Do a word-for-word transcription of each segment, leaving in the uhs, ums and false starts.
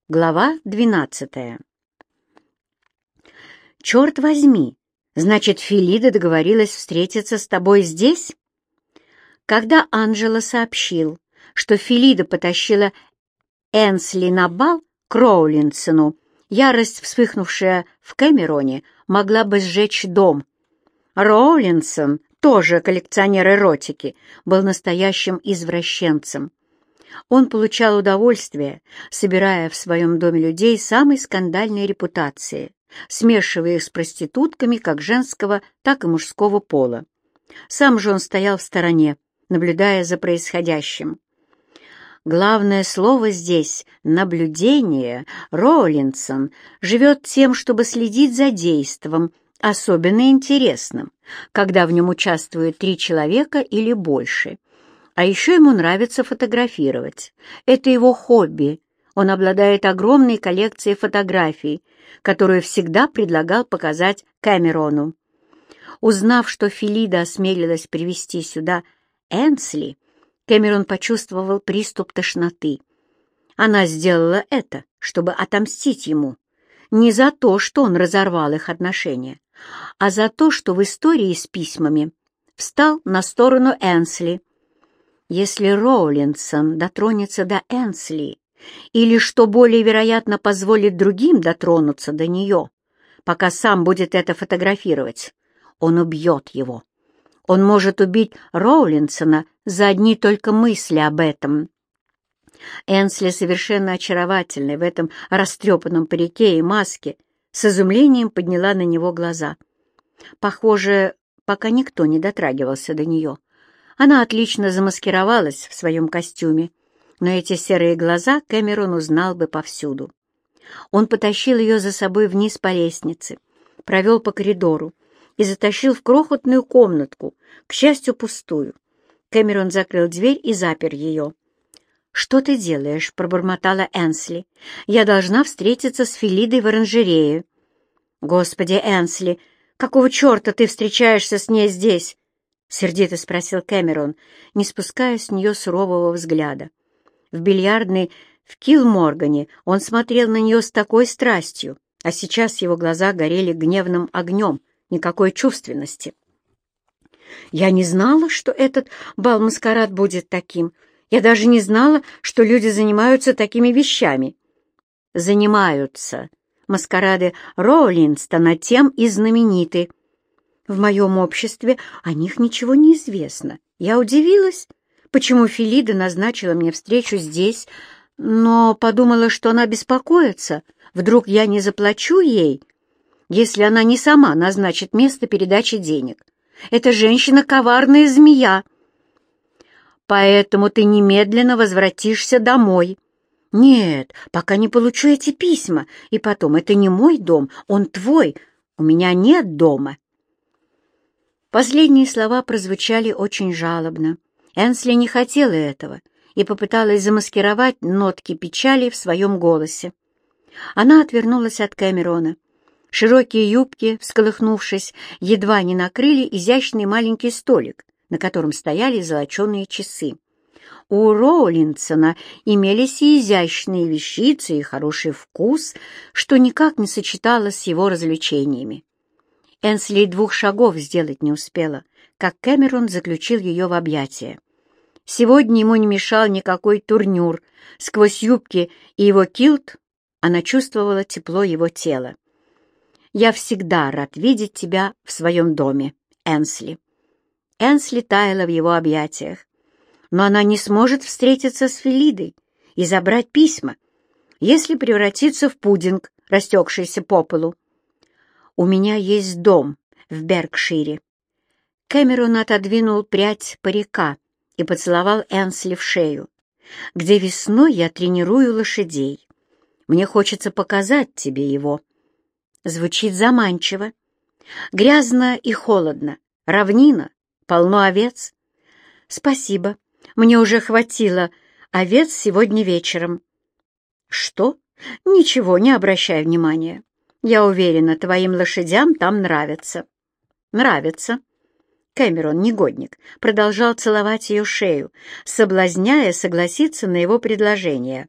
Глава двенадцатая. «Черт возьми! Значит, Фелида договорилась встретиться с тобой здесь?» Когда Анджело сообщил, что Фелида потащила Энсли на бал к Роулинсону, ярость, вспыхнувшая в Кэмероне, могла бы сжечь дом. Роулинсон, тоже коллекционер эротики, был настоящим извращенцем. Он получал удовольствие, собирая в своем доме людей самой скандальной репутации, смешивая их с проститутками как женского, так и мужского пола. Сам же он стоял в стороне, наблюдая за происходящим. Главное слово здесь — наблюдение. Роулинсон живет тем, чтобы следить за действом, особенно интересным, когда в нем участвуют три человека или больше. А еще ему нравится фотографировать. Это его хобби. Он обладает огромной коллекцией фотографий, которую всегда предлагал показать Кэмерону. Узнав, что Фелида осмелилась привезти сюда Энсли, Кэмерон почувствовал приступ тошноты. Она сделала это, чтобы отомстить ему. Не за то, что он разорвал их отношения, а за то, что в истории с письмами встал на сторону Энсли. Если Роулинсон дотронется до Энсли, или, что более вероятно, позволит другим дотронуться до нее, пока сам будет это фотографировать, он убьет его. Он может убить Роулинсона за одни только мысли об этом. Энсли, совершенно очаровательная в этом растрепанном парике и маске, с изумлением подняла на него глаза. Похоже, пока никто не дотрагивался до нее. Она отлично замаскировалась в своем костюме, но эти серые глаза Кэмерон узнал бы повсюду. Он потащил ее за собой вниз по лестнице, провел по коридору и затащил в крохотную комнатку, к счастью, пустую. Кэмерон закрыл дверь и запер ее. «Что ты делаешь?» — пробормотала Энсли. «Я должна встретиться с Фелидой в оранжерее». «Господи, Энсли, какого черта ты встречаешься с ней здесь?» — сердито спросил Кэмерон, не спуская с нее сурового взгляда. В бильярдной в Килморгане он смотрел на нее с такой страстью, а сейчас его глаза горели гневным огнем, никакой чувственности. «Я не знала, что этот бал-маскарад будет таким. Я даже не знала, что люди занимаются такими вещами». «Занимаются. Маскарады Роулинстона тем и знамениты. В моем обществе о них ничего не известно. Я удивилась, почему Фелида назначила мне встречу здесь, но подумала, что она беспокоится. Вдруг я не заплачу ей, если она не сама назначит место передачи денег. Эта женщина — коварная змея. Поэтому ты немедленно возвратишься домой. Нет, пока не получу эти письма. И потом, это не мой дом, он твой. У меня нет дома». Последние слова прозвучали очень жалобно. Энсли не хотела этого и попыталась замаскировать нотки печали в своем голосе. Она отвернулась от Кэмерона. Широкие юбки, всколыхнувшись, едва не накрыли изящный маленький столик, на котором стояли золоченые часы. У Роулинсона имелись и изящные вещицы, и хороший вкус, что никак не сочеталось с его развлечениями. Энсли и двух шагов сделать не успела, как Кэмерон заключил ее в объятия. Сегодня ему не мешал никакой турнюр. Сквозь юбки и его килт она чувствовала тепло его тела. «Я всегда рад видеть тебя в своем доме, Энсли». Энсли таяла в его объятиях. Но она не сможет встретиться с Фелидой и забрать письма, если превратится в пудинг, растекшийся по полу. «У меня есть дом в Беркшире». Кэмерон отодвинул прядь парика и поцеловал Энсли в шею. «Где весной я тренирую лошадей. Мне хочется показать тебе его». Звучит заманчиво. Грязно и холодно. Равнина, полно овец. «Спасибо. Мне уже хватило овец сегодня вечером». «Что? Ничего, не обращай внимания. Я уверена, твоим лошадям там нравится». «Нравится». Кэмерон, негодник, продолжал целовать ее шею, соблазняя согласиться на его предложение.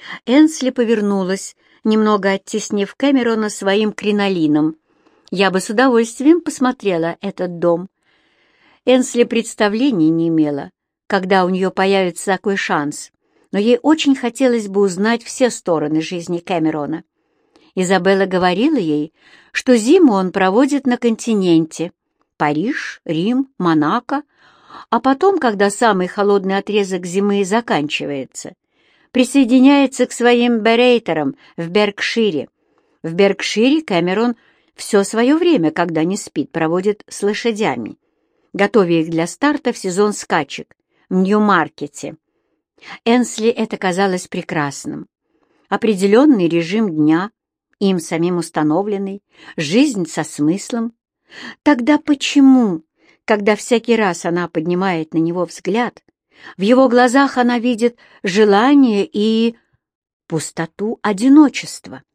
Энсли повернулась, немного оттеснив Кэмерона своим кринолином. «Я бы с удовольствием посмотрела этот дом». Энсли представления не имела, когда у нее появится такой шанс, но ей очень хотелось бы узнать все стороны жизни Кэмерона. Изабелла говорила ей, что зиму он проводит на континенте — Париж, Рим, Монако, а потом, когда самый холодный отрезок зимы заканчивается, присоединяется к своим берейтерам в Беркшире. В Беркшире Кэмерон все свое время, когда не спит, проводит с лошадями, готовя их для старта в сезон скачек в Нью-Маркете. Энсли это казалось прекрасным. Определенный режим дня, им самим установленный, жизнь со смыслом. Тогда почему, когда всякий раз она поднимает на него взгляд, в его глазах она видит желание и пустоту одиночества?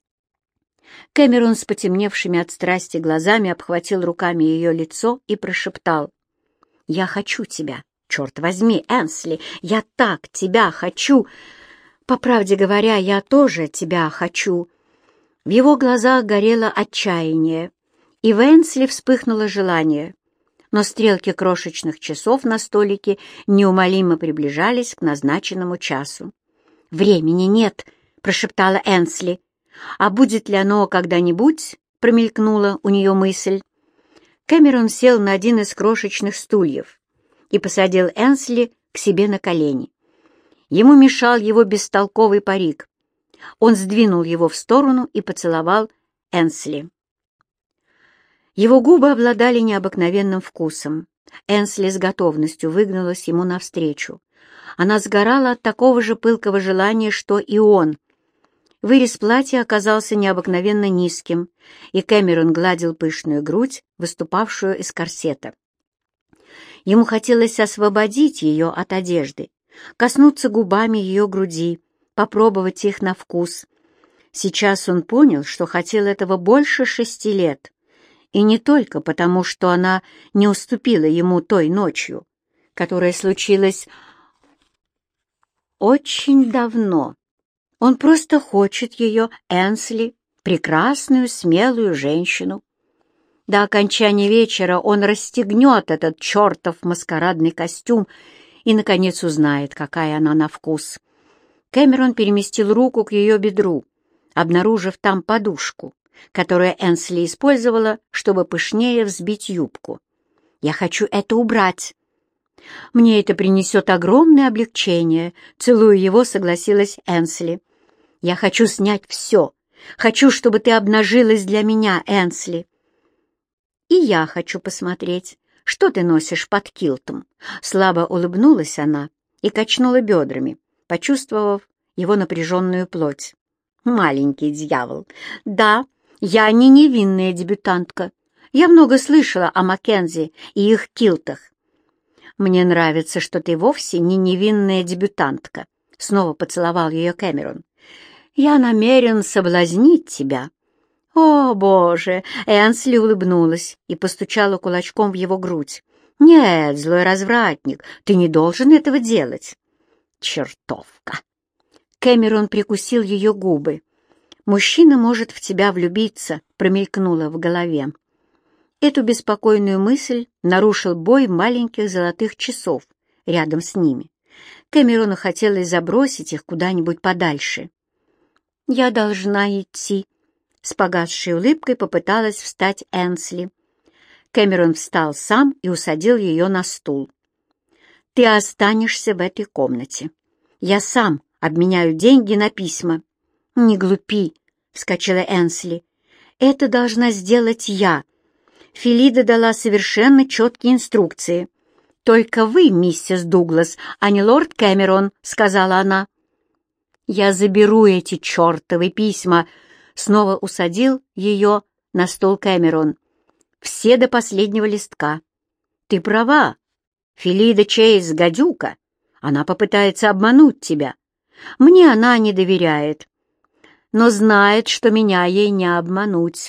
Кэмерон с потемневшими от страсти глазами обхватил руками ее лицо и прошептал: «Я хочу тебя, черт возьми, Энсли, я так тебя хочу! По правде говоря, я тоже тебя хочу!» В его глазах горело отчаяние, и в Энсли вспыхнуло желание, но стрелки крошечных часов на столике неумолимо приближались к назначенному часу. «Времени нет», — прошептала Энсли. «А будет ли оно когда-нибудь?» — промелькнула у нее мысль. Кэмерон сел на один из крошечных стульев и посадил Энсли к себе на колени. Ему мешал его бестолковый парик. Он сдвинул его в сторону и поцеловал Энсли. Его губы обладали необыкновенным вкусом. Энсли с готовностью выгнулась ему навстречу. Она сгорала от такого же пылкого желания, что и он. Вырез платья оказался необыкновенно низким, и Кэмерон гладил пышную грудь, выступавшую из корсета. Ему хотелось освободить ее от одежды, коснуться губами ее груди, попробовать их на вкус. Сейчас он понял, что хотел этого больше шести лет, и не только потому, что она не уступила ему той ночью, которая случилась очень давно. Он просто хочет ее, Энсли, прекрасную, смелую женщину. До окончания вечера он расстегнет этот чертов маскарадный костюм и, наконец, узнает, какая она на вкус. Кэмерон переместил руку к ее бедру, обнаружив там подушку, которую Энсли использовала, чтобы пышнее взбить юбку. «Я хочу это убрать». «Мне это принесет огромное облегчение», — целуя его, согласилась Энсли. «Я хочу снять все. Хочу, чтобы ты обнажилась для меня, Энсли». «И я хочу посмотреть, что ты носишь под килтом». Слабо улыбнулась она и качнула бедрами, почувствовав его напряженную плоть. «Маленький дьявол! Да, я не невинная дебютантка. Я много слышала о Маккензи и их килтах». «Мне нравится, что ты вовсе не невинная дебютантка», — снова поцеловал ее Кэмерон. «Я намерен соблазнить тебя». «О, Боже!» — Энсли улыбнулась и постучала кулачком в его грудь. «Нет, злой развратник, ты не должен этого делать». «Чертовка!» Кэмерон прикусил ее губы. «Мужчина может в тебя влюбиться», — промелькнуло в голове. Эту беспокойную мысль нарушил бой маленьких золотых часов рядом с ними. Кэмерону хотелось забросить их куда-нибудь подальше. «Я должна идти», — с погасшей улыбкой попыталась встать Энсли. Кэмерон встал сам и усадил ее на стул. «Ты останешься в этой комнате. Я сам обменяю деньги на письма». «Не глупи», — вскочила Энсли. «Это должна сделать я». Фелида дала совершенно четкие инструкции. «Только вы, миссис Дуглас, а не лорд Кэмерон», — сказала она. «Я заберу эти чертовы письма», — снова усадил ее на стол Кэмерон. «Все до последнего листка». «Ты права. Фелида Чейз — гадюка. Она попытается обмануть тебя. Мне она не доверяет, но знает, что меня ей не обмануть».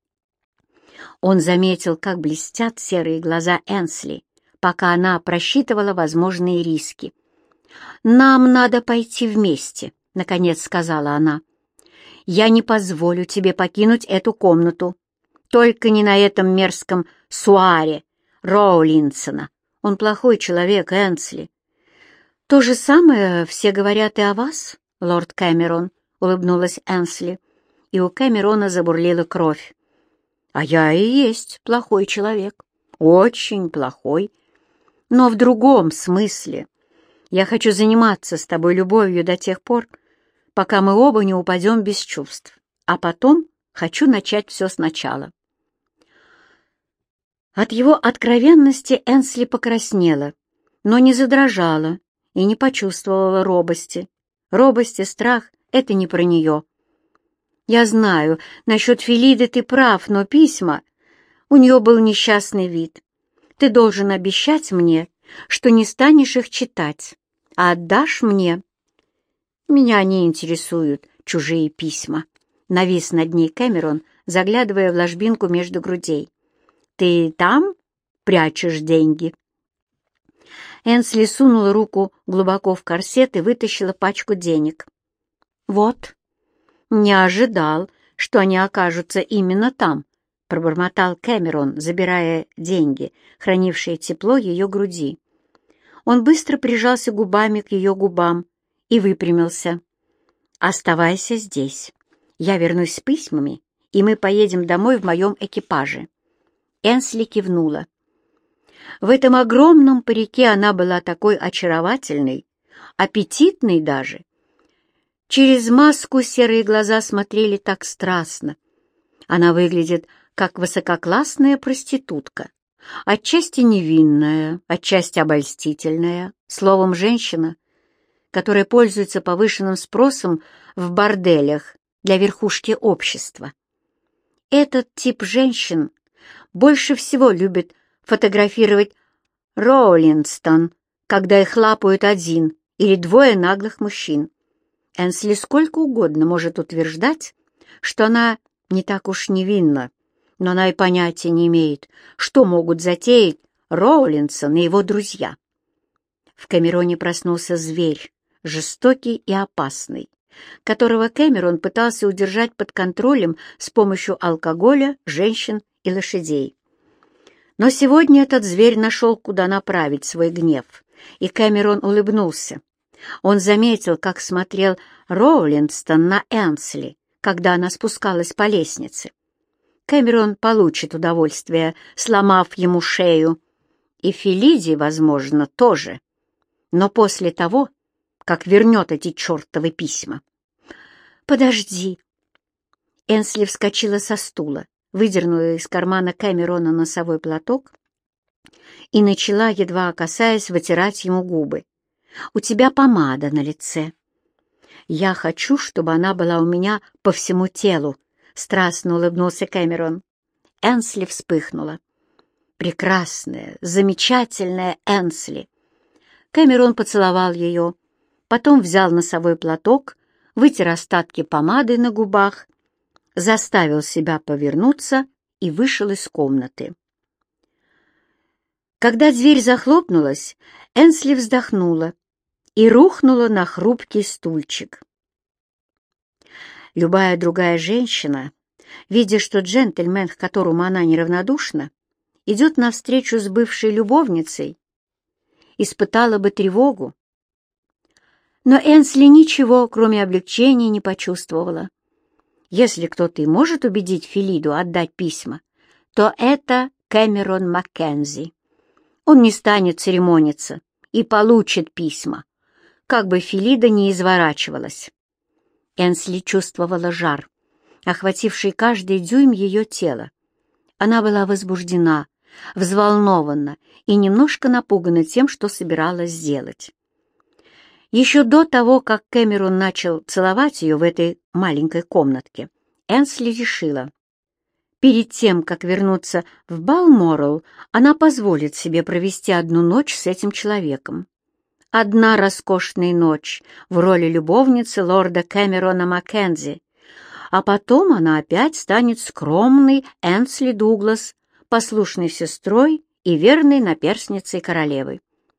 Он заметил, как блестят серые глаза Энсли, пока она просчитывала возможные риски. «Нам надо пойти вместе», — наконец сказала она. «Я не позволю тебе покинуть эту комнату. Только не на этом мерзком суаре Роулинсона. Он плохой человек, Энсли». «То же самое все говорят и о вас, лорд Кэмерон», — улыбнулась Энсли, и у Кэмерона забурлила кровь. «А я и есть плохой человек, очень плохой, но в другом смысле. Я хочу заниматься с тобой любовью до тех пор, пока мы оба не упадем без чувств, а потом хочу начать все сначала». От его откровенности Энсли покраснела, но не задрожала и не почувствовала робости. Робость и страх — это не про нее. «Я знаю, насчет Филиды ты прав, но письма...» У нее был несчастный вид. «Ты должен обещать мне, что не станешь их читать, а отдашь мне». «Меня не интересуют чужие письма», — навис над ней Кэмерон, заглядывая в ложбинку между грудей. «Ты там прячешь деньги?» Энсли сунула руку глубоко в корсет и вытащила пачку денег. «Вот, не ожидал, что они окажутся именно там», — пробормотал Кэмерон, забирая деньги, хранившие тепло ее груди. Он быстро прижался губами к ее губам и выпрямился. «Оставайся здесь. Я вернусь с письмами, и мы поедем домой в моем экипаже». Энсли кивнула. В этом огромном парике она была такой очаровательной, аппетитной даже. Через маску серые глаза смотрели так страстно. Она выглядит как высококлассная проститутка, отчасти невинная, отчасти обольстительная, словом, женщина, которая пользуется повышенным спросом в борделях для верхушки общества. Этот тип женщин больше всего любит фотографировать Роулинстон, когда их лапают один или двое наглых мужчин. Энсли сколько угодно может утверждать, что она не так уж невинна, но она и понятия не имеет, что могут затеять Роулинсон и его друзья. В Камероне проснулся зверь, жестокий и опасный, которого Кэмерон пытался удержать под контролем с помощью алкоголя, женщин и лошадей. Но сегодня этот зверь нашел, куда направить свой гнев, и Кэмерон улыбнулся. Он заметил, как смотрел Роулинстон на Энсли, когда она спускалась по лестнице. Кэмерон получит удовольствие, сломав ему шею, и Фелиде, возможно, тоже, но после того, как вернет эти чертовы письма. «Подожди!» Энсли вскочила со стула, выдернула из кармана Кэмерона носовой платок и начала, едва касаясь, вытирать ему губы. «У тебя помада на лице». «Я хочу, чтобы она была у меня по всему телу», — страстно улыбнулся Кэмерон. Энсли вспыхнула. «Прекрасная, замечательная Энсли!» Кэмерон поцеловал ее, потом взял носовой платок, вытер остатки помады на губах, заставил себя повернуться и вышел из комнаты. Когда дверь захлопнулась, Энсли вздохнула и рухнула на хрупкий стульчик. Любая другая женщина, видя, что джентльмен, к которому она неравнодушна, идет навстречу с бывшей любовницей, испытала бы тревогу. Но Энсли ничего, кроме облегчения, не почувствовала. Если кто-то и может убедить Филиду отдать письма, то это Кэмерон Маккензи. Он не станет церемониться и получит письма, как бы Филида ни изворачивалась. Энсли чувствовала жар, охвативший каждый дюйм ее тела. Она была возбуждена, взволнована и немножко напугана тем, что собиралась сделать. Еще до того, как Кэмерон начал целовать ее в этой маленькой комнатке, Энсли решила, перед тем, как вернуться в Балморал, она позволит себе провести одну ночь с этим человеком. Одна роскошная ночь в роли любовницы лорда Кэмерона Маккензи, а потом она опять станет скромной Энсли Дуглас, послушной сестрой и верной наперсницей королевы.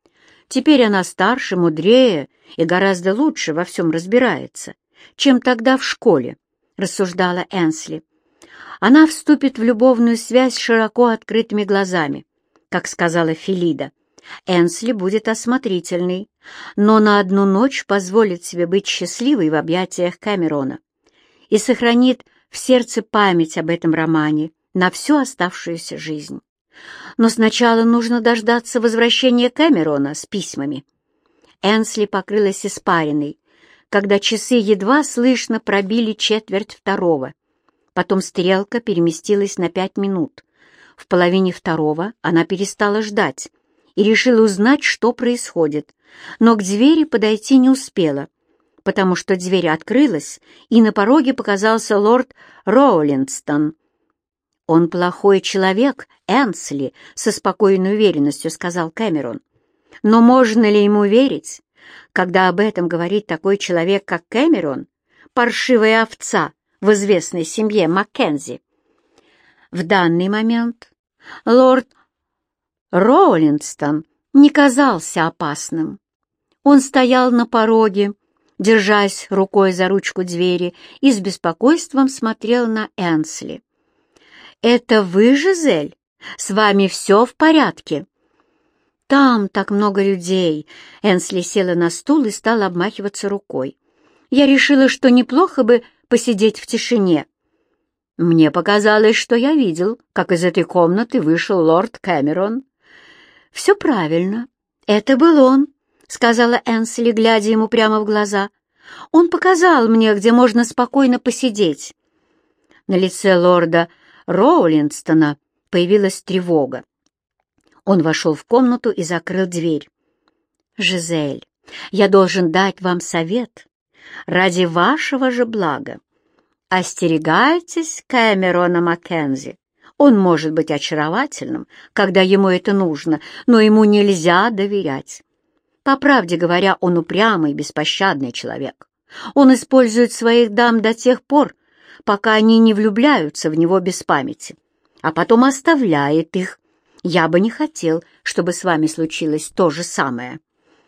Теперь она старше, мудрее и гораздо лучше во всем разбирается, чем тогда в школе, — рассуждала Энсли. Она вступит в любовную связь с широко открытыми глазами, как сказала Фелида. Энсли будет осмотрительной, но на одну ночь позволит себе быть счастливой в объятиях Кэмерона и сохранит в сердце память об этом романе на всю оставшуюся жизнь. Но сначала нужно дождаться возвращения Кэмерона с письмами. Энсли покрылась испариной, когда часы едва слышно пробили четверть второго. Потом стрелка переместилась на пять минут. В половине второго она перестала ждать и решила узнать, что происходит, но к двери подойти не успела, потому что дверь открылась, и на пороге показался лорд Роулинстон. «Он плохой человек, Энсли», — со спокойной уверенностью сказал Кэмерон. «Но можно ли ему верить, когда об этом говорит такой человек, как Кэмерон, паршивая овца в известной семье Маккензи?» В данный момент лорд Роулинстон не казался опасным. Он стоял на пороге, держась рукой за ручку двери, и с беспокойством смотрел на Энсли. «Это вы, Жизель? С вами все в порядке?» «Там так много людей!» Энсли села на стул и стала обмахиваться рукой. «Я решила, что неплохо бы посидеть в тишине. Мне показалось, что я видел, как из этой комнаты вышел лорд Кэмерон». «Все правильно. Это был он», — сказала Энсли, глядя ему прямо в глаза. «Он показал мне, где можно спокойно посидеть». На лице лорда Роулинстона появилась тревога. Он вошел в комнату и закрыл дверь. «Жизель, я должен дать вам совет ради вашего же блага. Остерегайтесь Кэмерона Маккензи. Он может быть очаровательным, когда ему это нужно, но ему нельзя доверять. По правде говоря, он упрямый, беспощадный человек. Он использует своих дам до тех пор, пока они не влюбляются в него без памяти, а потом оставляет их. Я бы не хотел, чтобы с вами случилось то же самое».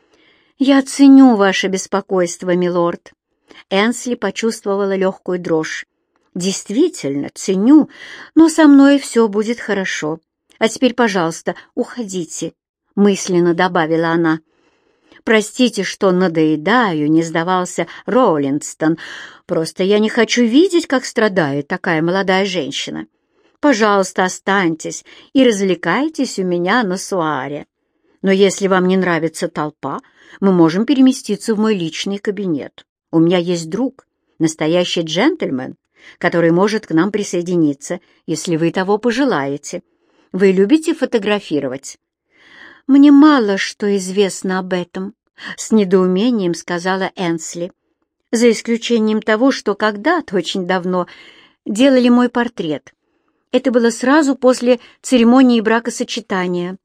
«Я ценю ваше беспокойство, милорд». Энсли почувствовала легкую дрожь. «Действительно, ценю, но со мной все будет хорошо. А теперь, пожалуйста, уходите», — мысленно добавила она. «Простите, что надоедаю», — не сдавался Роулинстон. «Просто я не хочу видеть, как страдает такая молодая женщина. Пожалуйста, останьтесь и развлекайтесь у меня на суаре. Но если вам не нравится толпа, мы можем переместиться в мой личный кабинет. У меня есть друг, настоящий джентльмен, который может к нам присоединиться, если вы того пожелаете. Вы любите фотографировать?» «Мне мало что известно об этом», — с недоумением сказала Энсли, «за исключением того, что когда-то, очень давно, делали мой портрет. Это было сразу после церемонии бракосочетания».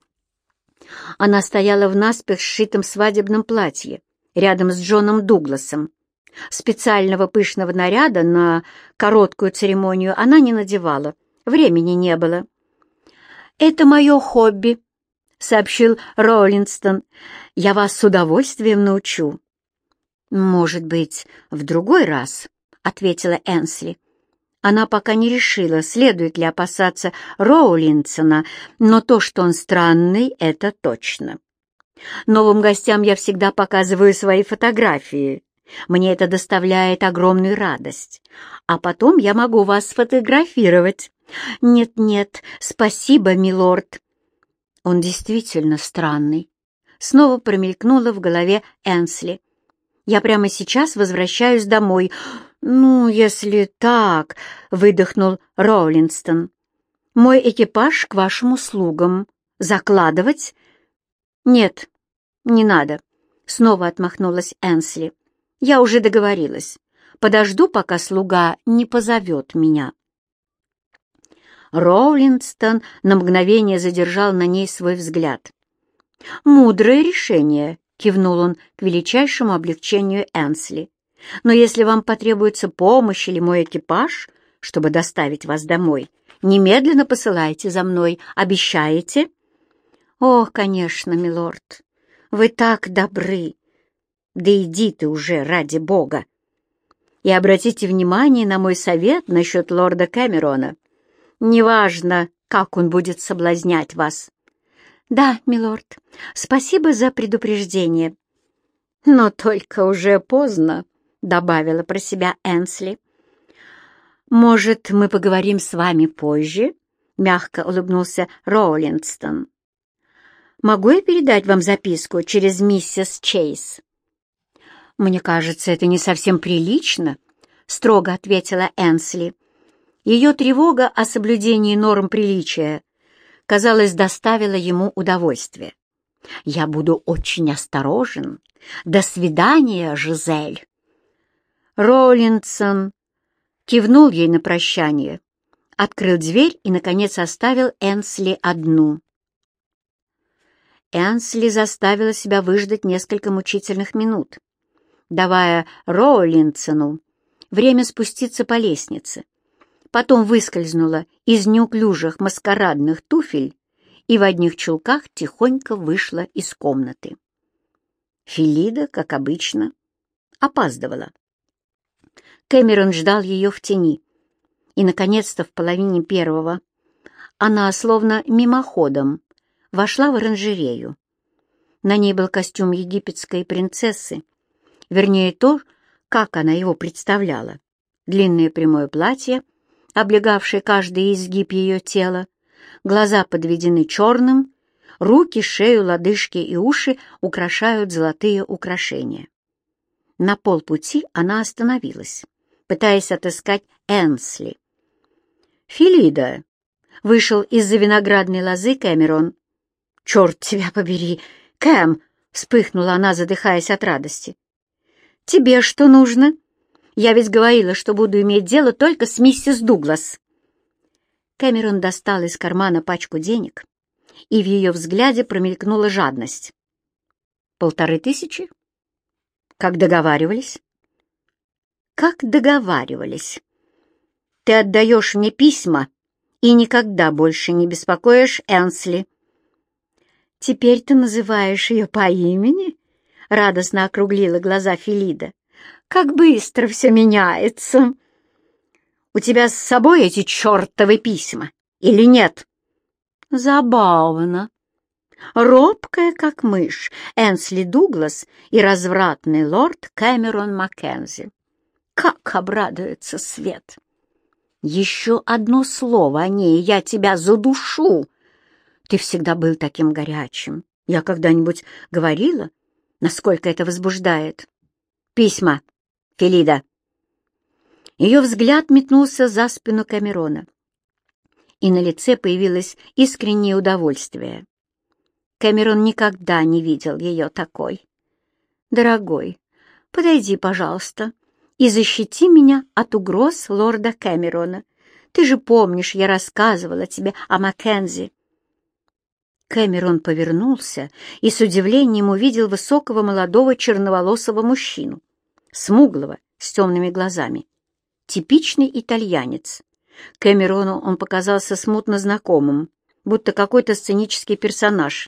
Она стояла в наспех сшитом свадебном платье рядом с Джоном Дугласом. Специального пышного наряда на короткую церемонию она не надевала, времени не было. «Это мое хобби», — сообщил Роулинстон. «Я вас с удовольствием научу». «Может быть, в другой раз», — ответила Энсли. Она пока не решила, следует ли опасаться Роулинсона, но то, что он странный, это точно. «Новым гостям я всегда показываю свои фотографии. Мне это доставляет огромную радость. А потом я могу вас сфотографировать». «Нет-нет, спасибо, милорд». Он действительно странный. Снова промелькнуло в голове Энсли. «Я прямо сейчас возвращаюсь домой». «Ну, если так», — выдохнул Роулинстон. «Мой экипаж к вашим услугам. Закладывать?» «Нет, не надо», — снова отмахнулась Энсли. «Я уже договорилась. Подожду, пока слуга не позовет меня». Роулинстон на мгновение задержал на ней свой взгляд. «Мудрое решение», — кивнул он к величайшему облегчению Энсли. «Но если вам потребуется помощь или мой экипаж, чтобы доставить вас домой, немедленно посылайте за мной. Обещаете?» «Ох, конечно, милорд. Вы так добры! Да иди ты уже, ради Бога! И обратите внимание на мой совет насчет лорда Кэмерона. Неважно, как он будет соблазнять вас. Да, милорд, спасибо за предупреждение. Но только уже поздно, — добавила про себя Энсли. Может, мы поговорим с вами позже? — мягко улыбнулся Роулинстон. Могу я передать вам записку через миссис Чейз? Мне кажется, это не совсем прилично, — строго ответила Энсли. Ее тревога о соблюдении норм приличия, казалось, доставила ему удовольствие. «Я буду очень осторожен. До свидания, Жизель!» Роулинсон кивнул ей на прощание, открыл дверь и, наконец, оставил Энсли одну. Энсли заставила себя выждать несколько мучительных минут, давая Роулинсону время спуститься по лестнице. Потом выскользнула из неуклюжих маскарадных туфель и в одних чулках тихонько вышла из комнаты. Фелида, как обычно, опаздывала. Кэмерон ждал ее в тени, и, наконец-то, в половине первого она, словно мимоходом, вошла в оранжерею. На ней был костюм египетской принцессы, вернее, то, как она его представляла. Длинное прямое платье, облегавшее каждый изгиб ее тела, глаза подведены черным, руки, шею, лодыжки и уши украшают золотые украшения. На полпути она остановилась, пытаясь отыскать Энсли. «Фелида!» — вышел из-за виноградной лозы Кэмерон. «Черт тебя побери! Кэм!» — вспыхнула она, задыхаясь от радости. «Тебе что нужно? Я ведь говорила, что буду иметь дело только с миссис Дуглас». Кэмерон достал из кармана пачку денег, и в ее взгляде промелькнула жадность. «Полторы тысячи? Как договаривались?» «Как договаривались? Ты отдаешь мне письма и никогда больше не беспокоишь Энсли». «Теперь ты называешь ее по имени?» — радостно округлила глаза Фелида. «Как быстро все меняется!» «У тебя с собой эти чертовы письма или нет?» «Забавно. Робкая, как мышь, Энсли Дуглас и развратный лорд Кэмерон Маккензи. Как обрадуется Свет! Еще одно слово о ней, я тебя задушу! Ты всегда был таким горячим. Я когда-нибудь говорила, насколько это возбуждает? Письма, Фелида!» Ее взгляд метнулся за спину Камерона, и на лице появилось искреннее удовольствие. Камерон никогда не видел ее такой. «Дорогой, подойди, пожалуйста, и защити меня от угроз лорда Кэмерона. Ты же помнишь, я рассказывала тебе о Маккензи». Кэмерон повернулся и с удивлением увидел высокого молодого черноволосого мужчину, смуглого, с темными глазами. Типичный итальянец. Кэмерону он показался смутно знакомым, будто какой-то сценический персонаж.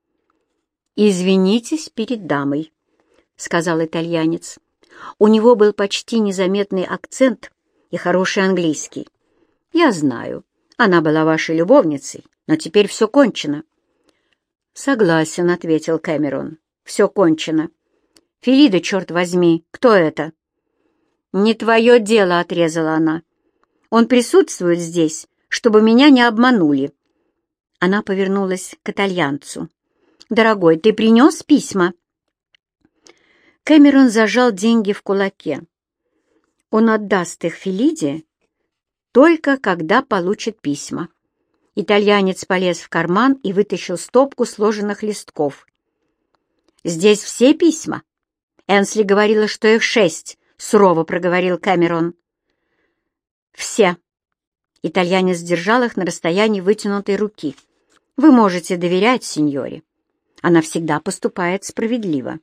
«Извинитесь перед дамой», — сказал итальянец. У него был почти незаметный акцент и хороший английский. «Я знаю, она была вашей любовницей, но теперь все кончено». «Согласен», — ответил Кэмерон. «Все кончено. Фелида, черт возьми, кто это?» «Не твое дело», — отрезала она. «Он присутствует здесь, чтобы меня не обманули». Она повернулась к итальянцу. «Дорогой, ты принес письма?» Кэмерон зажал деньги в кулаке. Он отдаст их Фелиде только когда получит письма. Итальянец полез в карман и вытащил стопку сложенных листков. «Здесь все письма?» Энсли говорила, что их шесть. — сурово проговорил Кэмерон. «Все». Итальянец держал их на расстоянии вытянутой руки. «Вы можете доверять сеньоре. Она всегда поступает справедливо».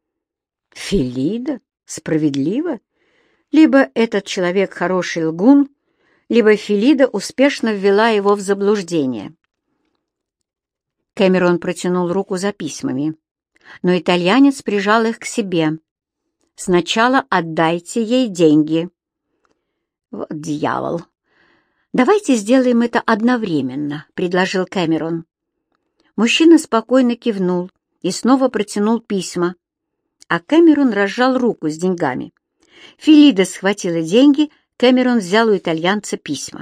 «Фелида? Справедливо? Либо этот человек хороший лгун, либо Фелида успешно ввела его в заблуждение». Кэмерон протянул руку за письмами. но итальянец прижал их к себе. «Сначала отдайте ей деньги». «Вот дьявол! Давайте сделаем это одновременно», — предложил Кэмерон. Мужчина спокойно кивнул и снова протянул письма, а Кэмерон разжал руку с деньгами. Филида схватила деньги, Кэмерон взял у итальянца письма.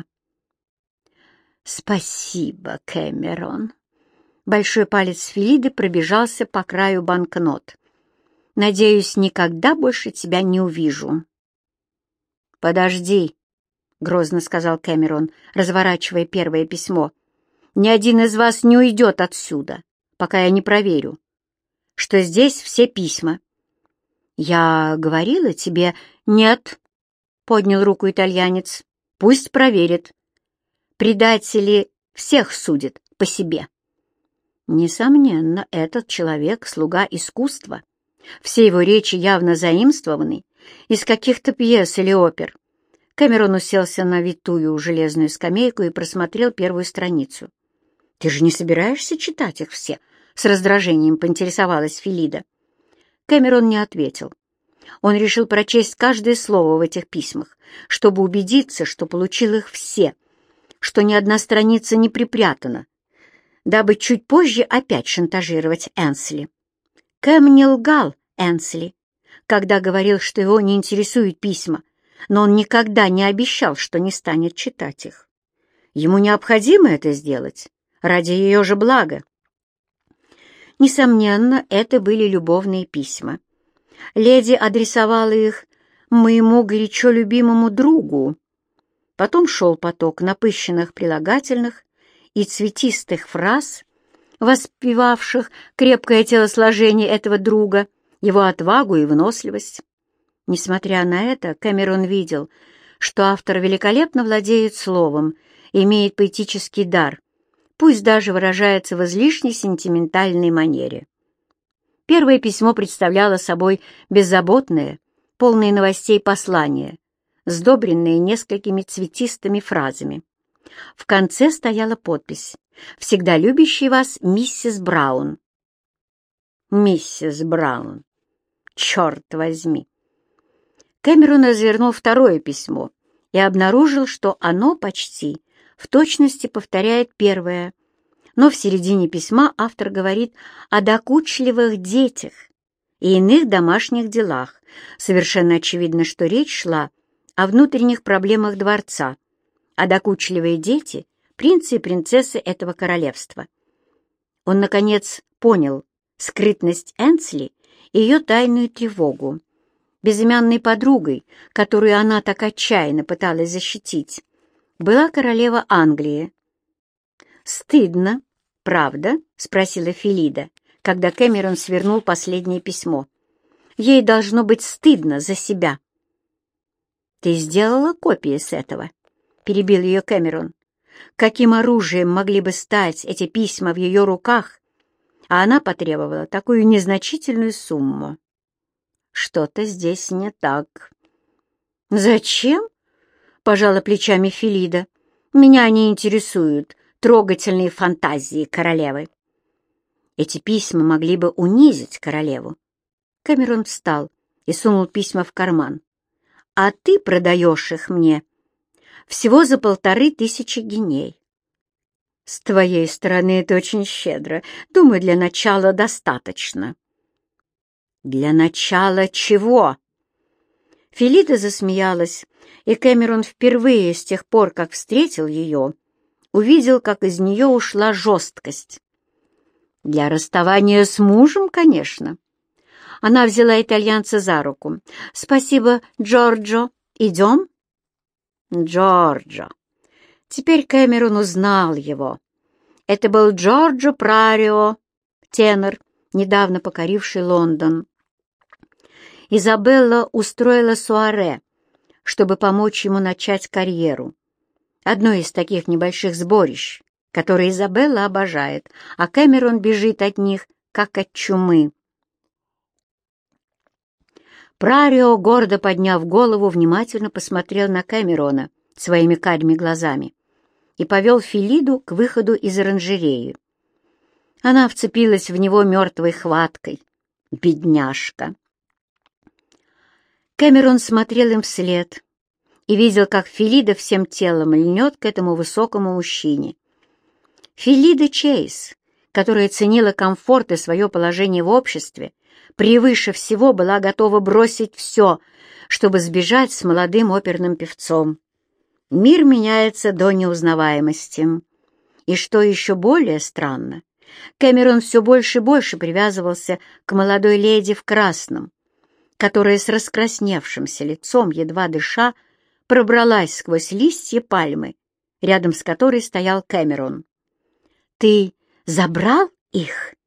«Спасибо, Кэмерон». Большой палец Филиды пробежался по краю банкнот. «Надеюсь, никогда больше тебя не увижу». «Подожди», — грозно сказал Кэмерон, разворачивая первое письмо. «Ни один из вас не уйдет отсюда, пока я не проверю, что здесь все письма». «Я говорила тебе...» «Нет», — поднял руку итальянец. «Пусть проверит. Предатели всех судят по себе». Несомненно, этот человек — слуга искусства. Все его речи явно заимствованы из каких-то пьес или опер. Кэмерон уселся на витую железную скамейку и просмотрел первую страницу. «Ты же не собираешься читать их все?» — с раздражением поинтересовалась Филида. Кэмерон не ответил. Он решил прочесть каждое слово в этих письмах, чтобы убедиться, что получил их все, что ни одна страница не припрятана, дабы чуть позже опять шантажировать Энсли. Кэм не лгал Энсли, когда говорил, что его не интересуют письма, но он никогда не обещал, что не станет читать их. Ему необходимо это сделать, ради ее же блага. Несомненно, это были любовные письма. Леди адресовала их моему горячо любимому другу. Потом шел поток напыщенных прилагательных и цветистых фраз, воспевавших крепкое телосложение этого друга, его отвагу и выносливость. Несмотря на это, Кэмерон видел, что автор великолепно владеет словом, имеет поэтический дар, пусть даже выражается в излишне сентиментальной манере. Первое письмо представляло собой беззаботное, полное новостей послание, сдобренное несколькими цветистыми фразами. В конце стояла подпись: «Всегда любящий вас миссис Браун». Миссис Браун. Черт возьми! Кэмерон развернул второе письмо и обнаружил, что оно почти в точности повторяет первое, но в середине письма автор говорит о докучливых детях и иных домашних делах. Совершенно очевидно, что речь шла о внутренних проблемах дворца, а докучливые дети — принцы и принцессы этого королевства. Он, наконец, понял скрытность Энсли и ее тайную тревогу. Безымянной подругой, которую она так отчаянно пыталась защитить, была королева Англии. «Стыдно, правда?» — спросила Филида, когда Кэмерон свернул последнее письмо. «Ей должно быть стыдно за себя». «Ты сделала копии с этого?» — перебил ее Кэмерон. «Каким оружием могли бы стать эти письма в ее руках?» А она потребовала такую незначительную сумму. «Что-то здесь не так». «Зачем?» — пожала плечами Филида. «Меня не интересуют трогательные фантазии королевы». Эти письма могли бы унизить королеву. Кэмерон встал и сунул письма в карман. «А ты продаешь их мне всего за полторы тысячи гиней». «С твоей стороны это очень щедро. Думаю, для начала достаточно». «Для начала чего?» Филида засмеялась, и Кэмерон впервые с тех пор, как встретил ее, увидел, как из нее ушла жесткость. «Для расставания с мужем, конечно». Она взяла итальянца за руку. «Спасибо, Джорджо. Идем?» «Джорджо». Теперь Кэмерон узнал его. Это был Джорджо Прарио, тенор, недавно покоривший Лондон. Изабелла устроила суаре, чтобы помочь ему начать карьеру. Одно из таких небольших сборищ, которые Изабелла обожает, а Кэмерон бежит от них, как от чумы. Прарио, гордо подняв голову, внимательно посмотрел на Кэмерона своими карими глазами и повел Филиду к выходу из оранжереи. Она вцепилась в него мертвой хваткой, Бедняжка. Кэмерон смотрел им вслед и видел, как Фелида всем телом льнет к этому высокому мужчине. Фелида Чейз, которая ценила комфорт и свое положение в обществе, превыше всего была готова бросить все, чтобы сбежать с молодым оперным певцом. Мир меняется до неузнаваемости. И что еще более странно, Кэмерон все больше и больше привязывался к молодой леди в красном, которая с раскрасневшимся лицом, едва дыша, пробралась сквозь листья пальмы, рядом с которой стоял Кэмерон. «Ты забрал их?»